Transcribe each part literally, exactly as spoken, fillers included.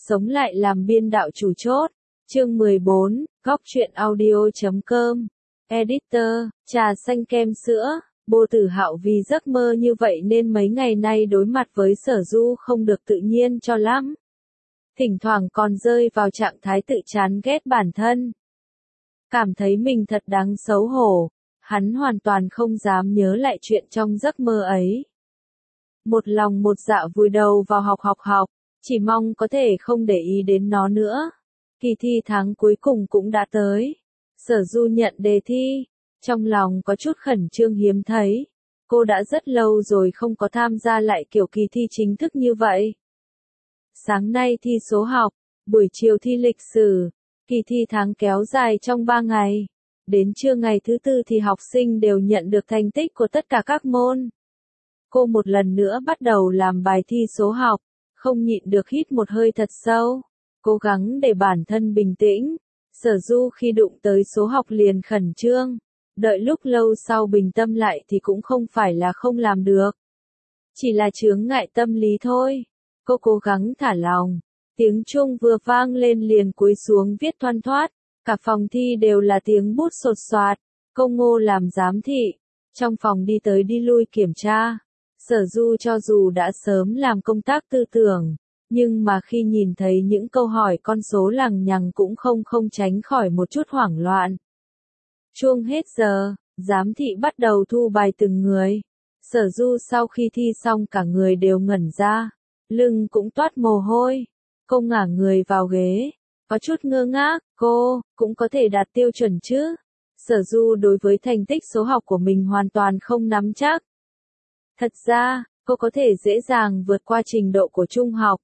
Sống lại làm biên đạo chủ chốt. Chương mười bốn, góc truyện audio chấm com. Editor, trà xanh kem sữa. Bô Tử Hạo vì giấc mơ như vậy nên mấy ngày nay đối mặt với Sở Du không được tự nhiên cho lắm. Thỉnh thoảng còn rơi vào trạng thái tự chán ghét bản thân. Cảm thấy mình thật đáng xấu hổ, hắn hoàn toàn không dám nhớ lại chuyện trong giấc mơ ấy. Một lòng một dạ vùi đầu vào học học học, chỉ mong có thể không để ý đến nó nữa. Kỳ thi tháng cuối cùng cũng đã tới. Sở Du nhận đề thi, trong lòng có chút khẩn trương hiếm thấy. Cô đã rất lâu rồi không có tham gia lại kiểu kỳ thi chính thức như vậy. Sáng nay thi số học, buổi chiều thi lịch sử, kỳ thi tháng kéo dài trong ba ngày. Đến trưa ngày thứ tư thì học sinh đều nhận được thành tích của tất cả các môn. Cô một lần nữa bắt đầu làm bài thi số học, không nhịn được hít một hơi thật sâu, cố gắng để bản thân bình tĩnh. Sở Du khi đụng tới số học liền khẩn trương, đợi lúc lâu sau bình tâm lại thì cũng không phải là không làm được. Chỉ là chướng ngại tâm lý thôi. Cô cố gắng thả lòng, tiếng chuông vừa vang lên liền cúi xuống viết thoăn thoắt, cả phòng thi đều là tiếng bút sột soạt. Cô Ngô làm giám thị, trong phòng đi tới đi lui kiểm tra. Sở Du cho dù đã sớm làm công tác tư tưởng, nhưng mà khi nhìn thấy những câu hỏi con số lằng nhằng cũng không không tránh khỏi một chút hoảng loạn. Chuông hết giờ, giám thị bắt đầu thu bài từng người. Sở Du sau khi thi xong cả người đều ngẩn ra, lưng cũng toát mồ hôi. Cô ngả người vào ghế, có chút ngơ ngác, cô, cũng có thể đạt tiêu chuẩn chứ. Sở Du đối với thành tích số học của mình hoàn toàn không nắm chắc. Thật ra, cô có thể dễ dàng vượt qua trình độ của trung học.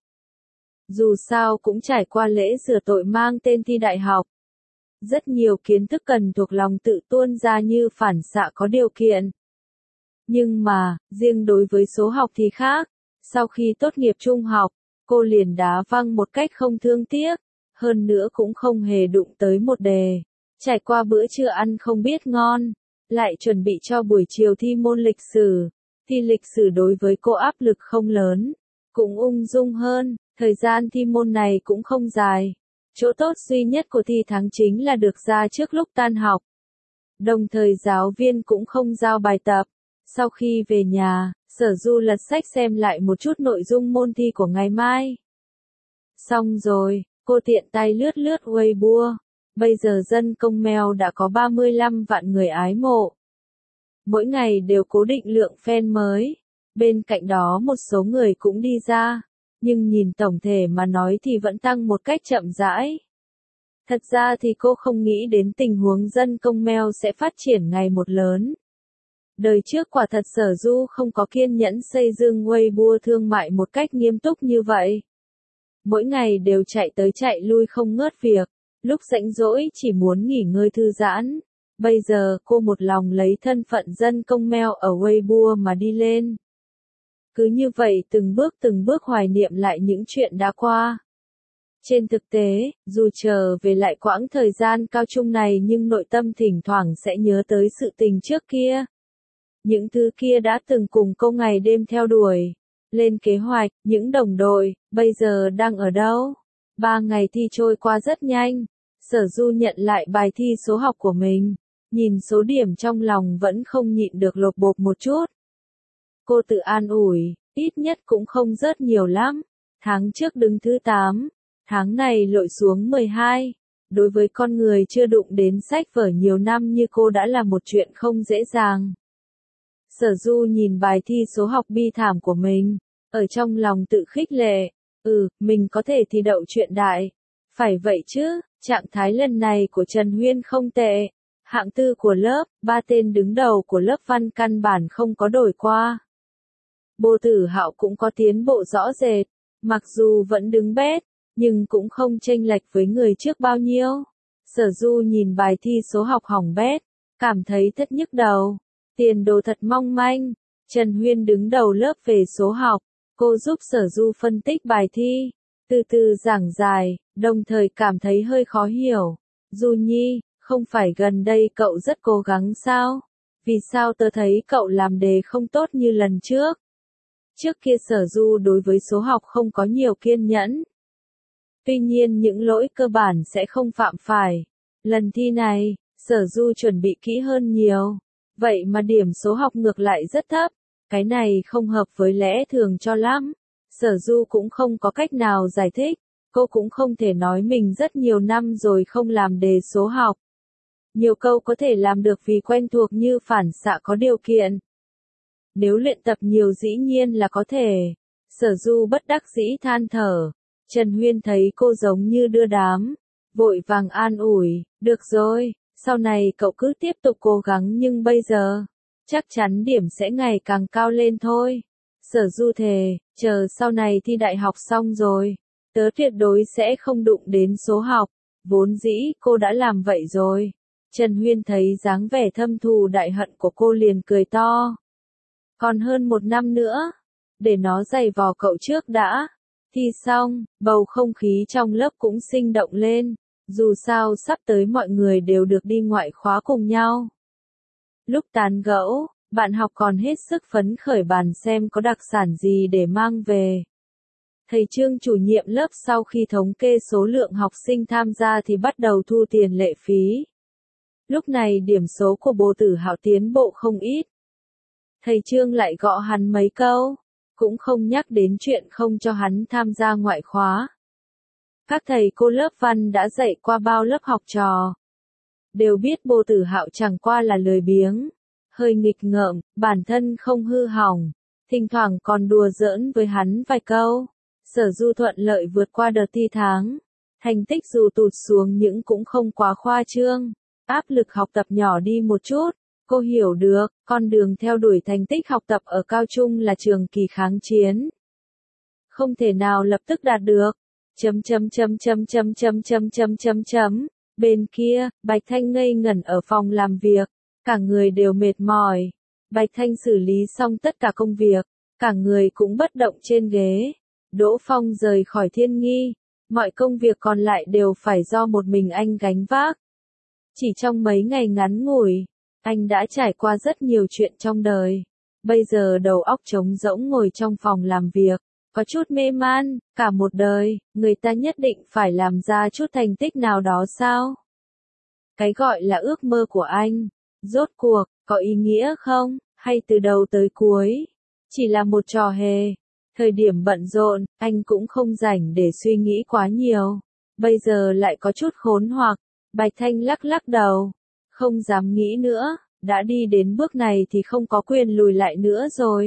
Dù sao cũng trải qua lễ rửa tội mang tên thi đại học. Rất nhiều kiến thức cần thuộc lòng tự tuôn ra như phản xạ có điều kiện. Nhưng mà, riêng đối với số học thì khác. Sau khi tốt nghiệp trung học, cô liền đá văng một cách không thương tiếc. Hơn nữa cũng không hề đụng tới một đề. Trải qua bữa trưa ăn không biết ngon. Lại chuẩn bị cho buổi chiều thi môn lịch sử. Thi lịch sử đối với cô áp lực không lớn. Cũng ung dung hơn. Thời gian thi môn này cũng không dài. Chỗ tốt duy nhất của thi tháng chính là được ra trước lúc tan học. Đồng thời giáo viên cũng không giao bài tập. Sau khi về nhà, Sở Du lật sách xem lại một chút nội dung môn thi của ngày mai. Xong rồi, cô tiện tay lướt lướt Weibo. Bây giờ dân công mail đã có ba mươi lăm vạn người ái mộ. Mỗi ngày đều cố định lượng fan mới. Bên cạnh đó một số người cũng đi ra. Nhưng nhìn tổng thể mà nói thì vẫn tăng một cách chậm rãi. Thật ra thì cô không nghĩ đến tình huống dân công mail sẽ phát triển ngày một lớn. Đời trước quả thật Sở Du không có kiên nhẫn xây dựng Weibo thương mại một cách nghiêm túc như vậy. Mỗi ngày đều chạy tới chạy lui không ngớt việc, lúc rảnh rỗi chỉ muốn nghỉ ngơi thư giãn. Bây giờ cô một lòng lấy thân phận dân công mail ở Weibo mà đi lên. Cứ như vậy từng bước từng bước hoài niệm lại những chuyện đã qua. Trên thực tế, dù trở về lại quãng thời gian cao trung này nhưng nội tâm thỉnh thoảng sẽ nhớ tới sự tình trước kia. Những thứ kia đã từng cùng cô ngày đêm theo đuổi, lên kế hoạch, những đồng đội, bây giờ đang ở đâu? Ba ngày thi trôi qua rất nhanh. Sở Du nhận lại bài thi số học của mình. Nhìn số điểm trong lòng vẫn không nhịn được lột bột một chút. Cô tự an ủi, ít nhất cũng không rớt nhiều lắm. Tháng trước đứng thứ tám, tháng này lội xuống mười hai. Đối với con người chưa đụng đến sách vở nhiều năm như cô đã là một chuyện không dễ dàng. Sở Du nhìn bài thi số học bi thảm của mình, ở trong lòng tự khích lệ. Ừ, mình có thể thi đậu truyện đại. Phải vậy chứ, trạng thái lần này của Trần Huyên không tệ. Hạng tư của lớp, ba tên đứng đầu của lớp văn căn bản không có đổi qua. Bô Tử Hạo cũng có tiến bộ rõ rệt, mặc dù vẫn đứng bét, nhưng cũng không chênh lệch với người trước bao nhiêu. Sở Du nhìn bài thi số học hỏng bét, cảm thấy thất nhức đầu, tiền đồ thật mong manh. Trần Huyên đứng đầu lớp về số học, cô giúp Sở Du phân tích bài thi, từ từ giảng giải, đồng thời cảm thấy hơi khó hiểu. Du Nhi, không phải gần đây cậu rất cố gắng sao? Vì sao tớ thấy cậu làm đề không tốt như lần trước? Trước kia Sở Du đối với số học không có nhiều kiên nhẫn. Tuy nhiên những lỗi cơ bản sẽ không phạm phải. Lần thi này, Sở Du chuẩn bị kỹ hơn nhiều. Vậy mà điểm số học ngược lại rất thấp. Cái này không hợp với lẽ thường cho lắm. Sở Du cũng không có cách nào giải thích. Cô cũng không thể nói mình rất nhiều năm rồi không làm đề số học. Nhiều câu có thể làm được vì quen thuộc như phản xạ có điều kiện. Nếu luyện tập nhiều dĩ nhiên là có thể. Sở Du bất đắc dĩ than thở. Trần Huyên thấy cô giống như đưa đám. Vội vàng an ủi, được rồi, sau này cậu cứ tiếp tục cố gắng nhưng bây giờ, chắc chắn điểm sẽ ngày càng cao lên thôi. Sở Du thề, chờ sau này thi đại học xong rồi, tớ tuyệt đối sẽ không đụng đến số học. Vốn dĩ cô đã làm vậy rồi. Trần Huyên thấy dáng vẻ thâm thù đại hận của cô liền cười to. Còn hơn một năm nữa, để nó giày vò cậu trước đã. Thi xong, bầu không khí trong lớp cũng sinh động lên. Dù sao sắp tới mọi người đều được đi ngoại khóa cùng nhau. Lúc tán gẫu, bạn học còn hết sức phấn khởi bàn xem có đặc sản gì để mang về. Thầy Trương chủ nhiệm lớp sau khi thống kê số lượng học sinh tham gia thì bắt đầu thu tiền lệ phí. Lúc này điểm số của Bồ Tử Hạo tiến bộ không ít. Thầy Trương lại gõ hắn mấy câu, cũng không nhắc đến chuyện không cho hắn tham gia ngoại khóa. Các thầy cô lớp văn đã dạy qua bao lớp học trò. Đều biết Bồ Tử Hạo chẳng qua là lười biếng, hơi nghịch ngợm, bản thân không hư hỏng, thỉnh thoảng còn đùa giỡn với hắn vài câu. Sở Du thuận lợi vượt qua đợt thi tháng. Thành tích dù tụt xuống nhưng cũng không quá khoa trương. Áp lực học tập nhỏ đi một chút. Cô hiểu được, con đường theo đuổi thành tích học tập ở cao trung là trường kỳ kháng chiến. Không thể nào lập tức đạt được. Chấm chấm chấm chấm chấm chấm chấm chấm chấm chấm. Bên kia, Bạch Thanh ngây ngẩn ở phòng làm việc. Cả người đều mệt mỏi. Bạch Thanh xử lý xong tất cả công việc. Cả người cũng bất động trên ghế. Đỗ Phong rời khỏi Thiên Nghi. Mọi công việc còn lại đều phải do một mình anh gánh vác. Chỉ trong mấy ngày ngắn ngủi, anh đã trải qua rất nhiều chuyện trong đời. Bây giờ đầu óc trống rỗng ngồi trong phòng làm việc. Có chút mê man, cả một đời, người ta nhất định phải làm ra chút thành tích nào đó sao? Cái gọi là ước mơ của anh, rốt cuộc, có ý nghĩa không? Hay từ đầu tới cuối, chỉ là một trò hề? Thời điểm bận rộn, anh cũng không rảnh để suy nghĩ quá nhiều. Bây giờ lại có chút khốn hoặc. Bạch Thanh lắc lắc đầu. Không dám nghĩ nữa, đã đi đến bước này thì không có quyền lùi lại nữa rồi.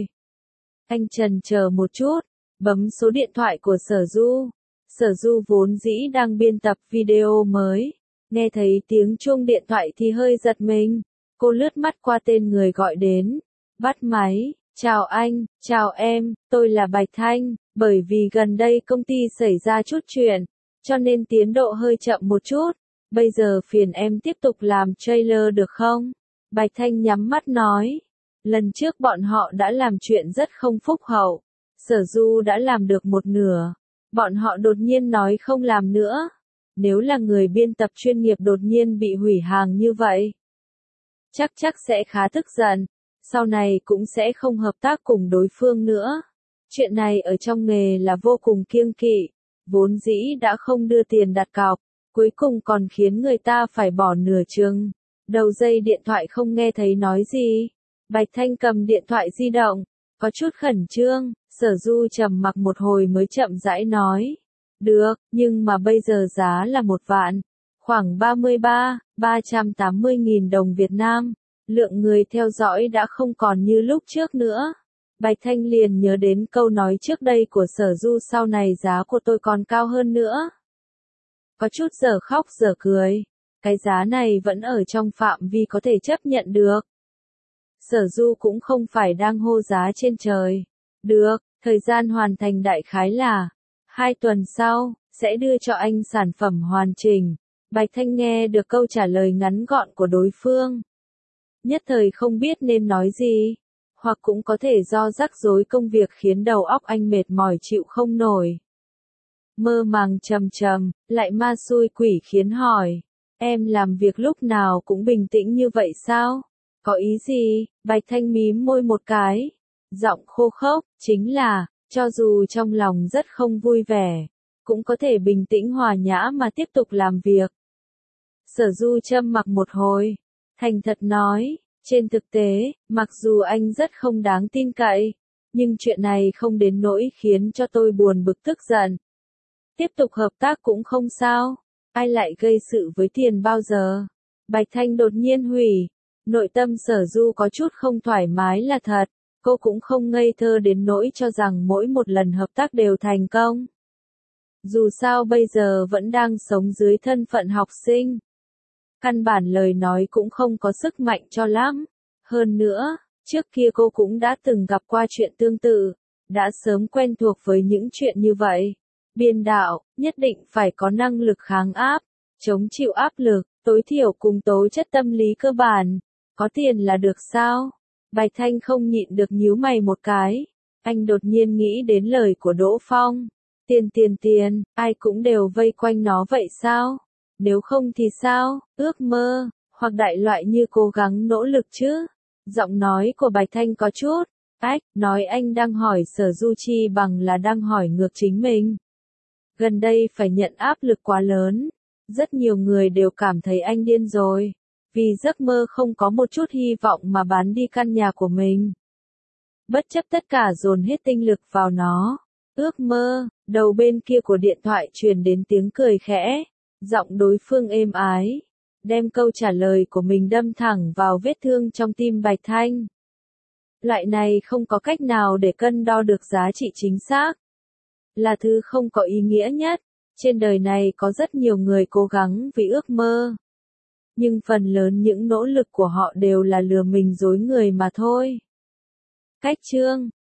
Anh chần chờ một chút, bấm số điện thoại của Sở Du. Sở Du vốn dĩ đang biên tập video mới. Nghe thấy tiếng chuông điện thoại thì hơi giật mình. Cô lướt mắt qua tên người gọi đến. Bắt máy. Chào anh, chào em, tôi là Bạch Thanh. Bởi vì gần đây công ty xảy ra chút chuyện, cho nên tiến độ hơi chậm một chút. Bây giờ phiền em tiếp tục làm trailer được không? Bạch Thanh nhắm mắt nói. Lần trước bọn họ đã làm chuyện rất không phúc hậu. Sở Du đã làm được một nửa. Bọn họ đột nhiên nói không làm nữa. Nếu là người biên tập chuyên nghiệp đột nhiên bị hủy hàng như vậy, chắc chắc sẽ khá tức giận. Sau này cũng sẽ không hợp tác cùng đối phương nữa. Chuyện này ở trong nghề là vô cùng kiêng kỵ. Vốn dĩ đã không đưa tiền đặt cọc, cuối cùng còn khiến người ta phải bỏ nửa chừng. Đầu dây điện thoại không nghe thấy nói gì. Bạch Thanh cầm điện thoại di động, có chút khẩn trương. Sở Du trầm mặc một hồi mới chậm rãi nói. Được, nhưng mà bây giờ giá là một vạn. Khoảng ba mươi ba, ba trăm tám mươi nghìn đồng Việt Nam. Lượng người theo dõi đã không còn như lúc trước nữa. Bạch Thanh liền nhớ đến câu nói trước đây của Sở Du, sau này giá của tôi còn cao hơn nữa. Có chút giờ khóc giờ cười. Cái giá này vẫn ở trong phạm vi có thể chấp nhận được. Sở Du cũng không phải đang hô giá trên trời. Được, thời gian hoàn thành đại khái là hai tuần sau, sẽ đưa cho anh sản phẩm hoàn chỉnh. Bạch Thanh nghe được câu trả lời ngắn gọn của đối phương. Nhất thời không biết nên nói gì. Hoặc cũng có thể do rắc rối công việc khiến đầu óc anh mệt mỏi chịu không nổi. Mơ màng trầm trầm, lại ma xui quỷ khiến hỏi. Em làm việc lúc nào cũng bình tĩnh như vậy sao? Có ý gì? Bạch Thanh mím môi một cái. Giọng khô khốc, chính là, cho dù trong lòng rất không vui vẻ, cũng có thể bình tĩnh hòa nhã mà tiếp tục làm việc. Sở Du trầm mặc một hồi, thành thật nói, trên thực tế, mặc dù anh rất không đáng tin cậy, nhưng chuyện này không đến nỗi khiến cho tôi buồn bực tức giận. Tiếp tục hợp tác cũng không sao, ai lại gây sự với tiền bao giờ. Bạch Thanh đột nhiên hủy, nội tâm Sở Du có chút không thoải mái là thật, cô cũng không ngây thơ đến nỗi cho rằng mỗi một lần hợp tác đều thành công. Dù sao bây giờ vẫn đang sống dưới thân phận học sinh. Căn bản lời nói cũng không có sức mạnh cho lắm. Hơn nữa, trước kia cô cũng đã từng gặp qua chuyện tương tự, đã sớm quen thuộc với những chuyện như vậy. Biên đạo, nhất định phải có năng lực kháng áp, chống chịu áp lực, tối thiểu cùng tố chất tâm lý cơ bản. Có tiền là được sao? Bạch Thanh không nhịn được nhíu mày một cái. Anh đột nhiên nghĩ đến lời của Đỗ Phong. Tiền tiền tiền, ai cũng đều vây quanh nó vậy sao? Nếu không thì sao? Ước mơ, hoặc đại loại như cố gắng nỗ lực chứ? Giọng nói của Bạch Thanh có chút ách, nói anh đang hỏi Sở Du chi bằng là đang hỏi ngược chính mình. Gần đây phải nhận áp lực quá lớn, rất nhiều người đều cảm thấy anh điên rồi, vì giấc mơ không có một chút hy vọng mà bán đi căn nhà của mình. Bất chấp tất cả dồn hết tinh lực vào nó. Ước mơ, đầu bên kia của điện thoại truyền đến tiếng cười khẽ, giọng đối phương êm ái, đem câu trả lời của mình đâm thẳng vào vết thương trong tim Bạch Thanh. Loại này không có cách nào để cân đo được giá trị chính xác. Là thứ không có ý nghĩa nhất. Trên đời này có rất nhiều người cố gắng vì ước mơ. Nhưng phần lớn những nỗ lực của họ đều là lừa mình dối người mà thôi. Cách chương